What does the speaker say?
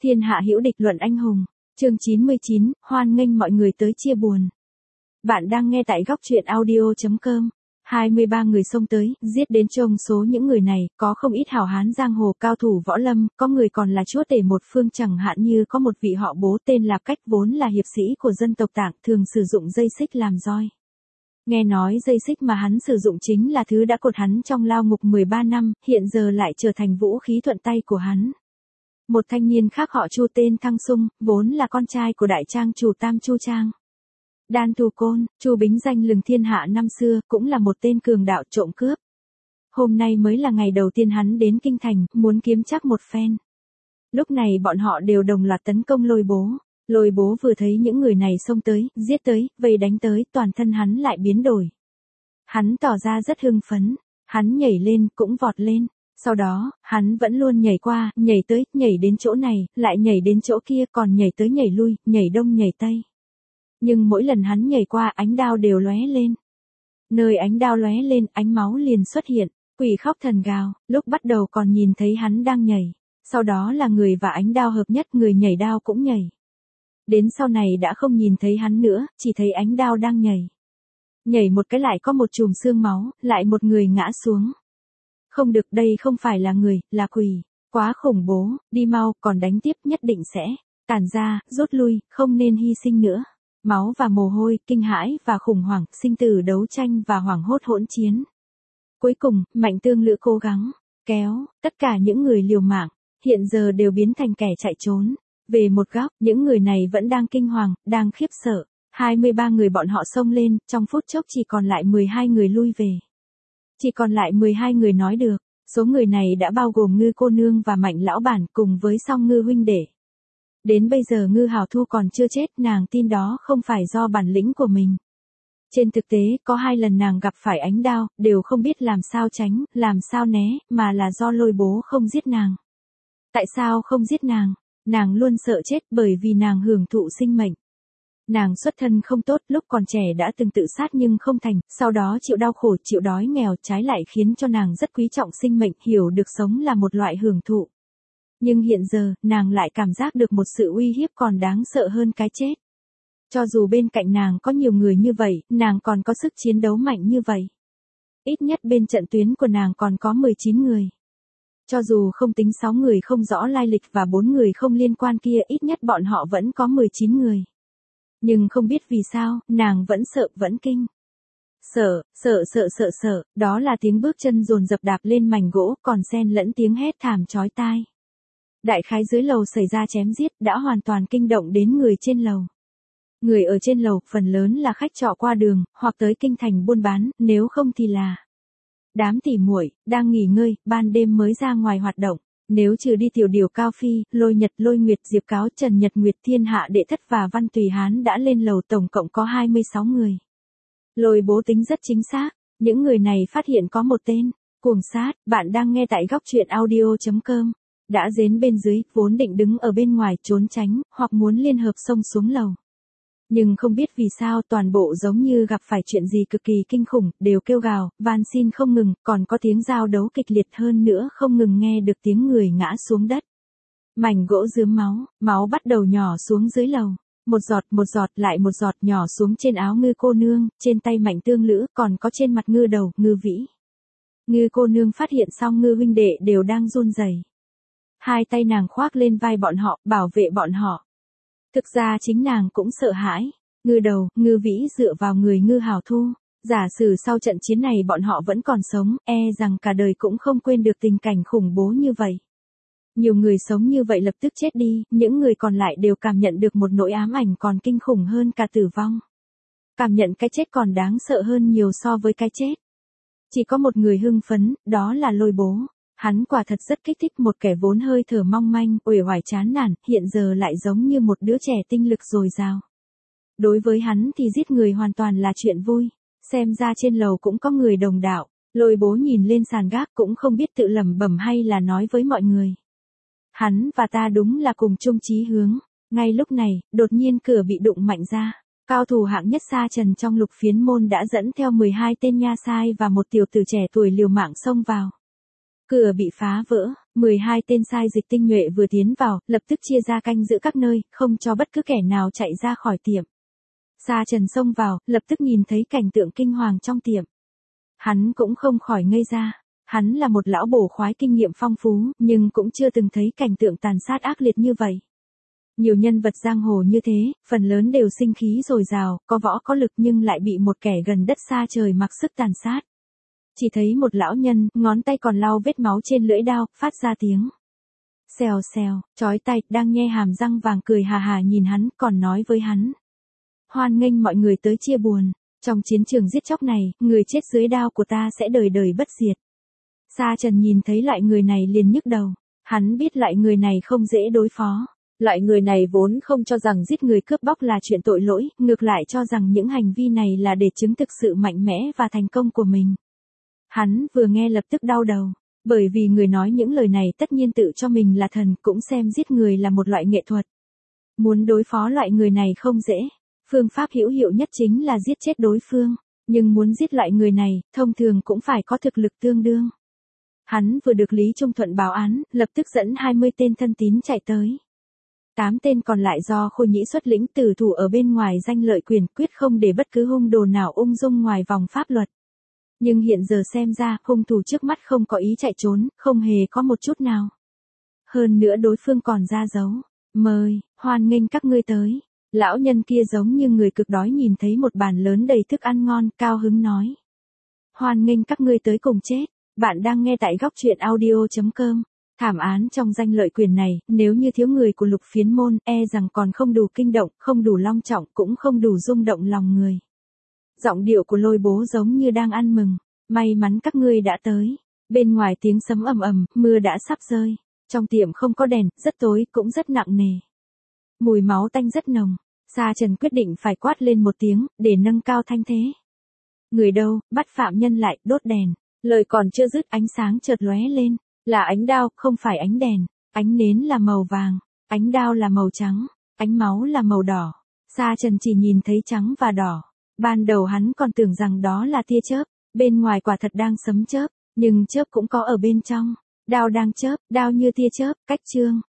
Thiên hạ hữu địch luận anh hùng. Chương 99, hoan nghênh mọi người tới chia buồn. Bạn đang nghe tại góc truyện audio.com. 23 người xông tới, giết đến trông số những người này, có không ít hảo hán giang hồ cao thủ võ lâm, có người còn là chúa tể một phương, chẳng hạn như có một vị họ Bố tên là Cách, vốn là hiệp sĩ của dân tộc Tạng, thường sử dụng dây xích làm roi. Nghe nói dây xích mà hắn sử dụng chính là thứ đã cột hắn trong lao ngục 13 năm, hiện giờ lại trở thành vũ khí thuận tay của hắn. Một thanh niên khác họ Chu tên Thăng Sung, vốn là con trai của đại trang chủ Tam Chu Trang. Đan Tù Côn, Chu Bính danh lừng thiên hạ năm xưa, cũng là một tên cường đạo trộm cướp. Hôm nay mới là ngày đầu tiên hắn đến kinh thành, muốn kiếm chắc một phen. Lúc này bọn họ đều đồng loạt tấn công Lôi Bố. Lôi Bố vừa thấy những người này xông tới, giết tới, vây đánh tới, toàn thân hắn lại biến đổi. Hắn tỏ ra rất hưng phấn, hắn nhảy lên, cũng vọt lên. Sau đó, hắn vẫn luôn nhảy qua, nhảy tới, nhảy đến chỗ này, lại nhảy đến chỗ kia, còn nhảy tới nhảy lui, nhảy đông nhảy tây. Nhưng mỗi lần hắn nhảy qua, ánh đao đều lóe lên. Nơi ánh đao lóe lên, ánh máu liền xuất hiện, quỷ khóc thần gào, lúc bắt đầu còn nhìn thấy hắn đang nhảy. Sau đó là người và ánh đao hợp nhất, người nhảy đao cũng nhảy. Đến sau này đã không nhìn thấy hắn nữa, chỉ thấy ánh đao đang nhảy. Nhảy một cái lại có một chùm xương máu, lại một người ngã xuống. Không được, đây không phải là người, là quỷ. Quá khủng bố, đi mau, còn đánh tiếp nhất định sẽ tản ra, rút lui, không nên hy sinh nữa. Máu và mồ hôi, kinh hãi và khủng hoảng, sinh tử đấu tranh và hoảng hốt hỗn chiến. Cuối cùng, Mạnh Tương Lữ cố gắng kéo tất cả những người liều mạng, hiện giờ đều biến thành kẻ chạy trốn. Về một góc, những người này vẫn đang kinh hoàng, đang khiếp sợ. 23 người bọn họ xông lên, trong phút chốc chỉ còn lại 12 người lui về. Chỉ còn lại 12 người nói được, số người này đã bao gồm Ngư cô nương và Mạnh lão bản cùng với Song Ngư huynh đệ. Đến bây giờ Ngư Hảo Thu còn chưa chết, nàng tin đó không phải do bản lĩnh của mình. Trên thực tế, có 2 lần nàng gặp phải ánh đao, đều không biết làm sao tránh, làm sao né, mà là do Lôi Bố không giết nàng. Tại sao không giết nàng? Nàng luôn sợ chết bởi vì nàng hưởng thụ sinh mệnh. Nàng xuất thân không tốt, lúc còn trẻ đã từng tự sát nhưng không thành, sau đó chịu đau khổ, chịu đói nghèo, trái lại khiến cho nàng rất quý trọng sinh mệnh, hiểu được sống là một loại hưởng thụ. Nhưng hiện giờ, nàng lại cảm giác được một sự uy hiếp còn đáng sợ hơn cái chết. Cho dù bên cạnh nàng có nhiều người như vậy, nàng còn có sức chiến đấu mạnh như vậy. Ít nhất bên trận tuyến của nàng còn có 19 người. Cho dù không tính 6 người không rõ lai lịch và 4 người không liên quan kia, ít nhất bọn họ vẫn có 19 người. Nhưng không biết vì sao, nàng vẫn sợ, vẫn kinh. Sợ, đó là tiếng bước chân dồn dập đạp lên mảnh gỗ, còn xen lẫn tiếng hét thảm chói tai. Đại khái dưới lầu xảy ra chém giết, đã hoàn toàn kinh động đến người trên lầu. Người ở trên lầu, phần lớn là khách trọ qua đường, hoặc tới kinh thành buôn bán, nếu không thì là đám tỉ muội đang nghỉ ngơi, ban đêm mới ra ngoài hoạt động. Nếu trừ đi Tiểu Điều Cao Phi, Lôi Nhật, Lôi Nguyệt, Diệp Cáo, Trần Nhật Nguyệt, Thiên Hạ Đệ Thất và Văn Tùy Hán đã lên lầu, tổng cộng có 26 người. Lôi Bố tính rất chính xác, những người này phát hiện có một tên cuồng sát. Bạn đang nghe tại góc truyện audio.com. Đã dến bên dưới, vốn định đứng ở bên ngoài trốn tránh, hoặc muốn liên hợp xông xuống lầu. Nhưng không biết vì sao toàn bộ giống như gặp phải chuyện gì cực kỳ kinh khủng, đều kêu gào, van xin không ngừng, còn có tiếng giao đấu kịch liệt hơn nữa, không ngừng nghe được tiếng người ngã xuống đất. Mảnh gỗ rướm máu, máu bắt đầu nhỏ xuống dưới lầu. Một giọt lại một giọt nhỏ xuống trên áo Ngư cô nương, trên tay Mạnh Tương Lữ, còn có trên mặt Ngư đầu, Ngư Vĩ. Ngư cô nương phát hiện xong Ngư huynh đệ đều đang run rẩy. 2 tay nàng khoác lên vai bọn họ, bảo vệ bọn họ. Thực ra chính nàng cũng sợ hãi. Ngư đầu, Ngư Vĩ dựa vào người Ngư Hảo Thu. Giả sử sau trận chiến này bọn họ vẫn còn sống, rằng cả đời cũng không quên được tình cảnh khủng bố như vậy. Nhiều người sống như vậy lập tức chết đi, những người còn lại đều cảm nhận được một nỗi ám ảnh còn kinh khủng hơn cả tử vong. Cảm nhận cái chết còn đáng sợ hơn nhiều so với cái chết. Chỉ có một người hưng phấn, đó là Lôi Bố. Hắn quả thật rất kích thích, một kẻ vốn hơi thở mong manh, uể oải chán nản, hiện giờ lại giống như một đứa trẻ tinh lực dồi dào. Đối với hắn thì giết người hoàn toàn là chuyện vui. Xem ra trên lầu cũng có người đồng đạo. Lôi Bố nhìn lên sàn gác cũng không biết tự lẩm bẩm hay là nói với mọi người. Hắn và ta đúng là cùng chung chí hướng. Ngay lúc này, đột nhiên cửa bị đụng mạnh ra. Cao thủ hạng nhất Sa Trần trong Lục Phiến môn đã dẫn theo 12 tên nha sai và một tiểu tử trẻ tuổi liều mạng xông vào. Cửa bị phá vỡ, 12 tên sai dịch tinh nhuệ vừa tiến vào, lập tức chia ra canh giữ các nơi, không cho bất cứ kẻ nào chạy ra khỏi tiệm. Sa Trần xông vào, lập tức nhìn thấy cảnh tượng kinh hoàng trong tiệm. Hắn cũng không khỏi ngây ra. Hắn là một lão bổ khoái kinh nghiệm phong phú, nhưng cũng chưa từng thấy cảnh tượng tàn sát ác liệt như vậy. Nhiều nhân vật giang hồ như thế, phần lớn đều sinh khí dồi dào, có võ có lực nhưng lại bị một kẻ gần đất xa trời mặc sức tàn sát. Chỉ thấy một lão nhân, ngón tay còn lau vết máu trên lưỡi đao, phát ra tiếng xèo xèo, chói tai, đang nhe hàm răng vàng cười hà hà nhìn hắn, còn nói với hắn: hoan nghênh mọi người tới chia buồn. Trong chiến trường giết chóc này, người chết dưới đao của ta sẽ đời đời bất diệt. Sa Trần nhìn thấy loại người này liền nhức đầu. Hắn biết loại người này không dễ đối phó. Loại người này vốn không cho rằng giết người cướp bóc là chuyện tội lỗi, ngược lại cho rằng những hành vi này là để chứng thực sự mạnh mẽ và thành công của mình. Hắn vừa nghe lập tức đau đầu. Bởi vì người nói những lời này tất nhiên tự cho mình là thần, cũng xem giết người là một loại nghệ thuật. Muốn đối phó loại người này không dễ. Phương pháp hữu hiệu nhất chính là giết chết đối phương. Nhưng muốn giết loại người này, thông thường cũng phải có thực lực tương đương. Hắn vừa được Lý Trung Thuận báo án, lập tức dẫn 20 tên thân tín chạy tới. 8 tên còn lại do Khôi Nhĩ xuất lĩnh tử thủ ở bên ngoài danh lợi quyền, quyết không để bất cứ hung đồ nào ung dung ngoài vòng pháp luật. Nhưng hiện giờ xem ra, hung thủ trước mắt không có ý chạy trốn, không hề có một chút nào. Hơn nữa đối phương còn ra dấu. Mời, hoan nghênh các ngươi tới. Lão nhân kia giống như người cực đói nhìn thấy một bàn lớn đầy thức ăn ngon, cao hứng nói: hoan nghênh các ngươi tới cùng chết. Bạn đang nghe tại góc truyện audio.com. Thảm án trong danh lợi quyền này, nếu như thiếu người của Lục Phiến môn, e rằng còn không đủ kinh động, không đủ long trọng, cũng không đủ rung động lòng người. Giọng điệu của Lôi Bố giống như đang ăn mừng. May mắn các ngươi đã tới. Bên ngoài tiếng sấm ầm ầm, mưa đã sắp rơi. Trong tiệm không có đèn, rất tối, cũng rất nặng nề. Mùi máu tanh rất nồng. Sa Trần quyết định phải quát lên một tiếng, để nâng cao thanh thế. Người đâu, bắt phạm nhân lại, đốt đèn. Lời còn chưa dứt, ánh sáng chợt lóe lên. Là ánh đao, không phải ánh đèn. Ánh nến là màu vàng. Ánh đao là màu trắng. Ánh máu là màu đỏ. Sa Trần chỉ nhìn thấy trắng và đỏ. Ban đầu hắn còn tưởng rằng đó là tia chớp. Bên ngoài quả thật đang sấm chớp. Nhưng chớp cũng có ở bên trong. Đao đang chớp, đao như tia chớp, cách chương.